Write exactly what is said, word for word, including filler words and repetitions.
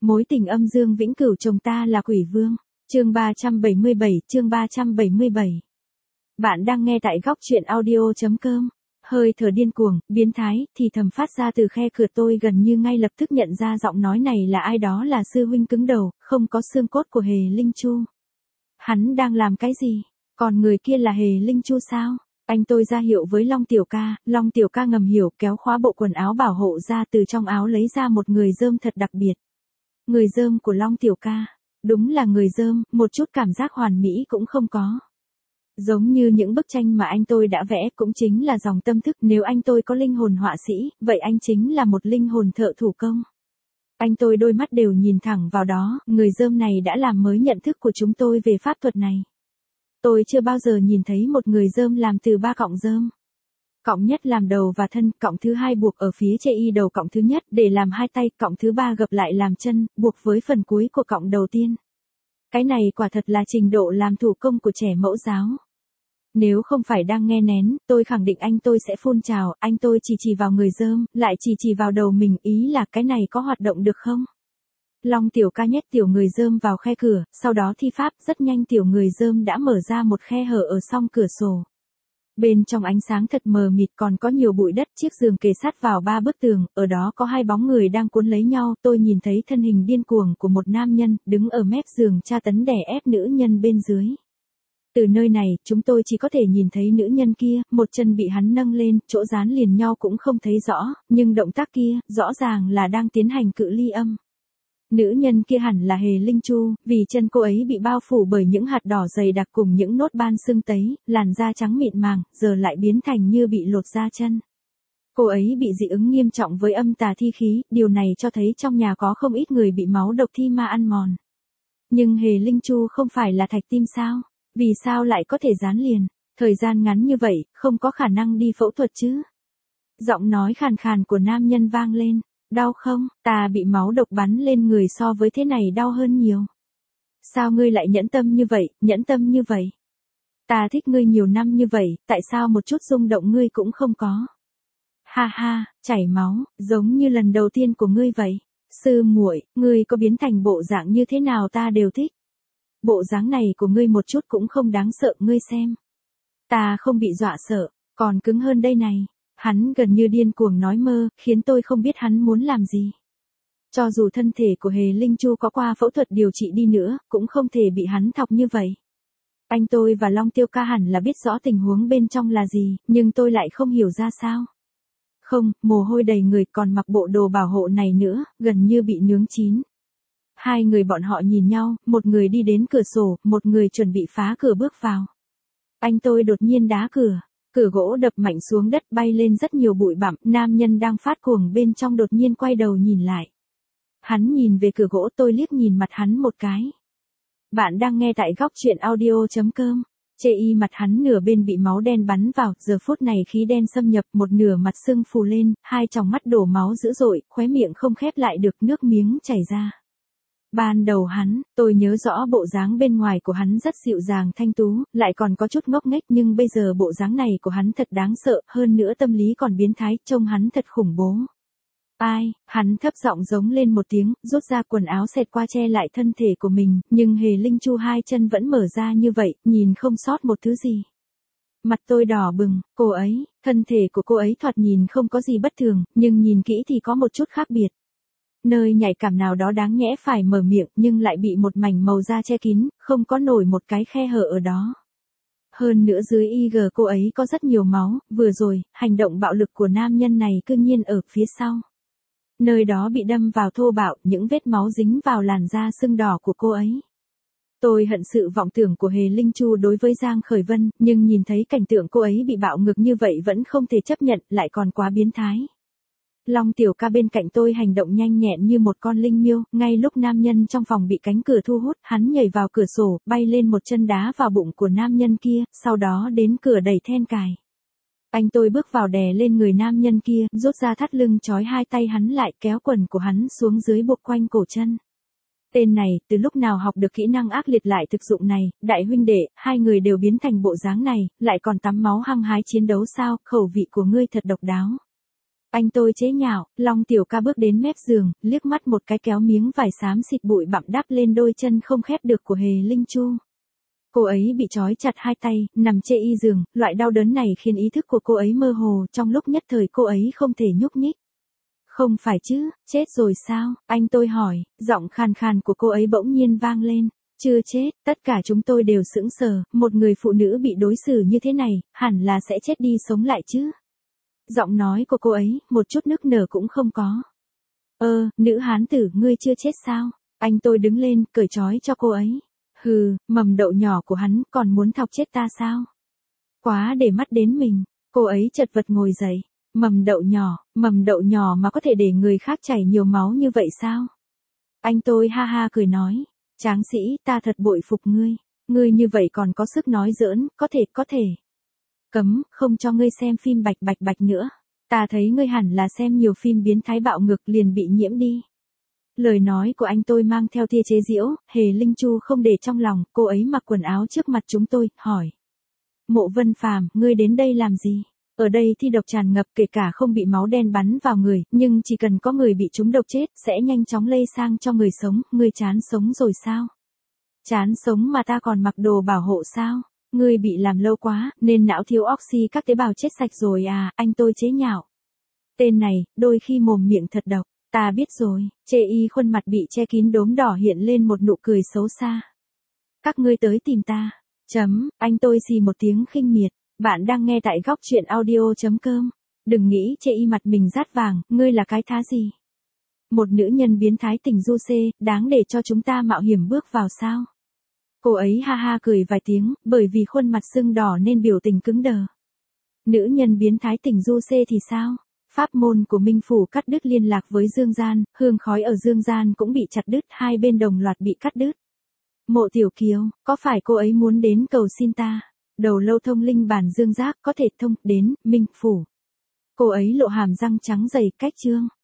Mối tình âm dương vĩnh cửu chồng ta là quỷ vương. Chương ba trăm bảy mươi bảy, chương ba trăm bảy mươi bảy. Bạn đang nghe tại góc truyện audio chấm com. Hơi thở điên cuồng, biến thái, thì thầm phát ra từ khe cửa, tôi gần như ngay lập tức nhận ra giọng nói này là ai, đó là sư huynh cứng đầu, không có xương cốt của Hề Linh Chu. Hắn đang làm cái gì? Còn người kia là Hề Linh Chu sao? Anh tôi ra hiệu với Long Tiểu Ca, Long Tiểu Ca ngầm hiểu, kéo khóa bộ quần áo bảo hộ ra, từ trong áo lấy ra một người rơm thật đặc biệt. Người rơm của Long Tiểu Ca, đúng là người rơm, một chút cảm giác hoàn mỹ cũng không có. Giống như những bức tranh mà anh tôi đã vẽ, cũng chính là dòng tâm thức, nếu anh tôi có linh hồn họa sĩ, vậy anh chính là một linh hồn thợ thủ công. Anh tôi đôi mắt đều nhìn thẳng vào đó, người rơm này đã làm mới nhận thức của chúng tôi về pháp thuật này. Tôi chưa bao giờ nhìn thấy một người rơm làm từ ba cọng rơm. Cọng nhất làm đầu và thân, cọng thứ hai buộc ở phía chê y đầu cọng thứ nhất để làm hai tay, cọng thứ ba gập lại làm chân, buộc với phần cuối của cọng đầu tiên. Cái này quả thật là trình độ làm thủ công của trẻ mẫu giáo. Nếu không phải đang nghe nén, tôi khẳng định anh tôi sẽ phun trào, anh tôi chỉ chỉ vào người rơm, lại chỉ chỉ vào đầu mình, ý là cái này có hoạt động được không? Long Tiểu Ca nhét tiểu người rơm vào khe cửa, sau đó thi pháp, rất nhanh tiểu người rơm đã mở ra một khe hở ở song cửa sổ. Bên trong ánh sáng thật mờ mịt, còn có nhiều bụi đất, chiếc giường kề sát vào ba bức tường, ở đó có hai bóng người đang cuốn lấy nhau, tôi nhìn thấy thân hình điên cuồng của một nam nhân, đứng ở mép giường tra tấn đè ép nữ nhân bên dưới. Từ nơi này, chúng tôi chỉ có thể nhìn thấy nữ nhân kia, một chân bị hắn nâng lên, chỗ dán liền nhau cũng không thấy rõ, nhưng động tác kia, rõ ràng là đang tiến hành cự ly âm. Nữ nhân kia hẳn là Hề Linh Chu, vì chân cô ấy bị bao phủ bởi những hạt đỏ dày đặc cùng những nốt ban sưng tấy, làn da trắng mịn màng, giờ lại biến thành như bị lột da chân. Cô ấy bị dị ứng nghiêm trọng với âm tà thi khí, điều này cho thấy trong nhà có không ít người bị máu độc thi ma ăn mòn. Nhưng Hề Linh Chu không phải là thạch tim sao? Vì sao lại có thể dán liền? Thời gian ngắn như vậy, không có khả năng đi phẫu thuật chứ? Giọng nói khàn khàn của nam nhân vang lên. Đau không? Ta bị máu độc bắn lên người, so với thế này đau hơn nhiều. Sao ngươi lại nhẫn tâm như vậy, nhẫn tâm như vậy? Ta thích ngươi nhiều năm như vậy, tại sao một chút rung động ngươi cũng không có? Ha ha, chảy máu, giống như lần đầu tiên của ngươi vậy. Sư muội, ngươi có biến thành bộ dạng như thế nào ta đều thích. Bộ dáng này của ngươi một chút cũng không đáng sợ, ngươi xem. Ta không bị dọa sợ, còn cứng hơn đây này. Hắn gần như điên cuồng nói mơ, khiến tôi không biết hắn muốn làm gì. Cho dù thân thể của Hề Linh Chu có qua phẫu thuật điều trị đi nữa, cũng không thể bị hắn thọc như vậy. Anh tôi và Long Tiêu Ca hẳn là biết rõ tình huống bên trong là gì, nhưng tôi lại không hiểu ra sao. Không, mồ hôi đầy người, còn mặc bộ đồ bảo hộ này nữa, gần như bị nướng chín. Hai người bọn họ nhìn nhau, một người đi đến cửa sổ, một người chuẩn bị phá cửa bước vào. Anh tôi đột nhiên đá cửa. Cửa gỗ đập mạnh xuống đất, bay lên rất nhiều bụi bặm, nam nhân đang phát cuồng bên trong đột nhiên quay đầu nhìn lại. Hắn nhìn về cửa gỗ, tôi liếc nhìn mặt hắn một cái. Bạn đang nghe tại góc truyện audio chấm com. Chê y mặt hắn nửa bên bị máu đen bắn vào, giờ phút này khí đen xâm nhập, một nửa mặt sưng phù lên, hai tròng mắt đổ máu dữ dội, khóe miệng không khép lại được, nước miếng chảy ra. Ban đầu hắn, tôi nhớ rõ bộ dáng bên ngoài của hắn rất dịu dàng thanh tú, lại còn có chút ngốc nghếch, nhưng bây giờ bộ dáng này của hắn thật đáng sợ, hơn nữa tâm lý còn biến thái, trông hắn thật khủng bố. Ai, hắn thấp giọng giống lên một tiếng, rút ra quần áo xẹt qua che lại thân thể của mình, nhưng Hề Linh Chu hai chân vẫn mở ra như vậy, nhìn không sót một thứ gì. Mặt tôi đỏ bừng, cô ấy, thân thể của cô ấy thoạt nhìn không có gì bất thường, nhưng nhìn kỹ thì có một chút khác biệt. Nơi nhạy cảm nào đó đáng nhẽ phải mở miệng, nhưng lại bị một mảnh màu da che kín, không có nổi một cái khe hở ở đó. Hơn nữa dưới i giê cô ấy có rất nhiều máu, vừa rồi, hành động bạo lực của nam nhân này cư nhiên ở phía sau. Nơi đó bị đâm vào thô bạo, những vết máu dính vào làn da sưng đỏ của cô ấy. Tôi hận sự vọng tưởng của Hề Linh Chu đối với Giang Khởi Vân, nhưng nhìn thấy cảnh tượng cô ấy bị bạo ngược như vậy vẫn không thể chấp nhận, lại còn quá biến thái. Long Tiểu Ca bên cạnh tôi hành động nhanh nhẹn như một con linh miêu, ngay lúc nam nhân trong phòng bị cánh cửa thu hút, hắn nhảy vào cửa sổ, bay lên một chân đá vào bụng của nam nhân kia, sau đó đến cửa đẩy then cài. Anh tôi bước vào đè lên người nam nhân kia, rút ra thắt lưng trói hai tay hắn lại, kéo quần của hắn xuống dưới buộc quanh cổ chân. Tên này, từ lúc nào học được kỹ năng ác liệt lại thực dụng này, đại huynh đệ, hai người đều biến thành bộ dáng này, lại còn tắm máu hăng hái chiến đấu sao, khẩu vị của ngươi thật độc đáo. Anh tôi chế nhạo, Long tiểu ca bước đến mép giường, liếc mắt một cái kéo miếng vải xám xịt bụi bặm đắp lên đôi chân không khép được của Hề Linh Chu. Cô ấy bị trói chặt hai tay, nằm chê y giường, loại đau đớn này khiến ý thức của cô ấy mơ hồ, trong lúc nhất thời cô ấy không thể nhúc nhích. Không phải chứ, chết rồi sao? Anh tôi hỏi, giọng khàn khàn của cô ấy bỗng nhiên vang lên. Chưa chết, tất cả chúng tôi đều sững sờ, một người phụ nữ bị đối xử như thế này, hẳn là sẽ chết đi sống lại chứ. Giọng nói của cô ấy, một chút nức nở cũng không có. Ơ, nữ hán tử, ngươi chưa chết sao? Anh tôi đứng lên, cởi trói cho cô ấy. Hừ, mầm đậu nhỏ của hắn, còn muốn thọc chết ta sao? Quá để mắt đến mình, cô ấy chật vật ngồi dậy. Mầm đậu nhỏ, mầm đậu nhỏ mà có thể để người khác chảy nhiều máu như vậy sao? Anh tôi ha ha cười nói. Tráng sĩ, ta thật bội phục ngươi. Ngươi như vậy còn có sức nói giỡn, có thể, có thể. Cấm, không cho ngươi xem phim bạch bạch bạch nữa. Ta thấy ngươi hẳn là xem nhiều phim biến thái bạo ngược liền bị nhiễm đi. Lời nói của anh tôi mang theo tia chế giễu, Hề Linh Chu không để trong lòng, cô ấy mặc quần áo trước mặt chúng tôi, hỏi. Mộ Vân Phàm, ngươi đến đây làm gì? Ở đây thi độc tràn ngập kể cả không bị máu đen bắn vào người, nhưng chỉ cần có người bị trúng độc chết, sẽ nhanh chóng lây sang cho người sống, ngươi chán sống rồi sao? Chán sống mà ta còn mặc đồ bảo hộ sao? Ngươi bị làm lâu quá, nên não thiếu oxy các tế bào chết sạch rồi à, anh tôi chế nhạo. Tên này, đôi khi mồm miệng thật độc, ta biết rồi, chê y khuôn mặt bị che kín đốm đỏ hiện lên một nụ cười xấu xa. Các ngươi tới tìm ta, chấm, anh tôi xì một tiếng khinh miệt. Bạn đang nghe tại góc truyện audio.com. Đừng nghĩ chê y mặt mình rát vàng, ngươi là cái thá gì? Một nữ nhân biến thái tình du xê, đáng để cho chúng ta mạo hiểm bước vào sao? Cô ấy ha ha cười vài tiếng, bởi vì khuôn mặt sưng đỏ nên biểu tình cứng đờ. Nữ nhân biến thái tình du xê thì sao? Pháp môn của Minh Phủ cắt đứt liên lạc với Dương Gian, hương khói ở Dương Gian cũng bị chặt đứt, hai bên đồng loạt bị cắt đứt. Mộ Tiểu Kiều, có phải cô ấy muốn đến cầu xin ta? Đầu lâu thông linh bản dương giác có thể thông đến Minh Phủ. Cô ấy lộ hàm răng trắng dày cách trương.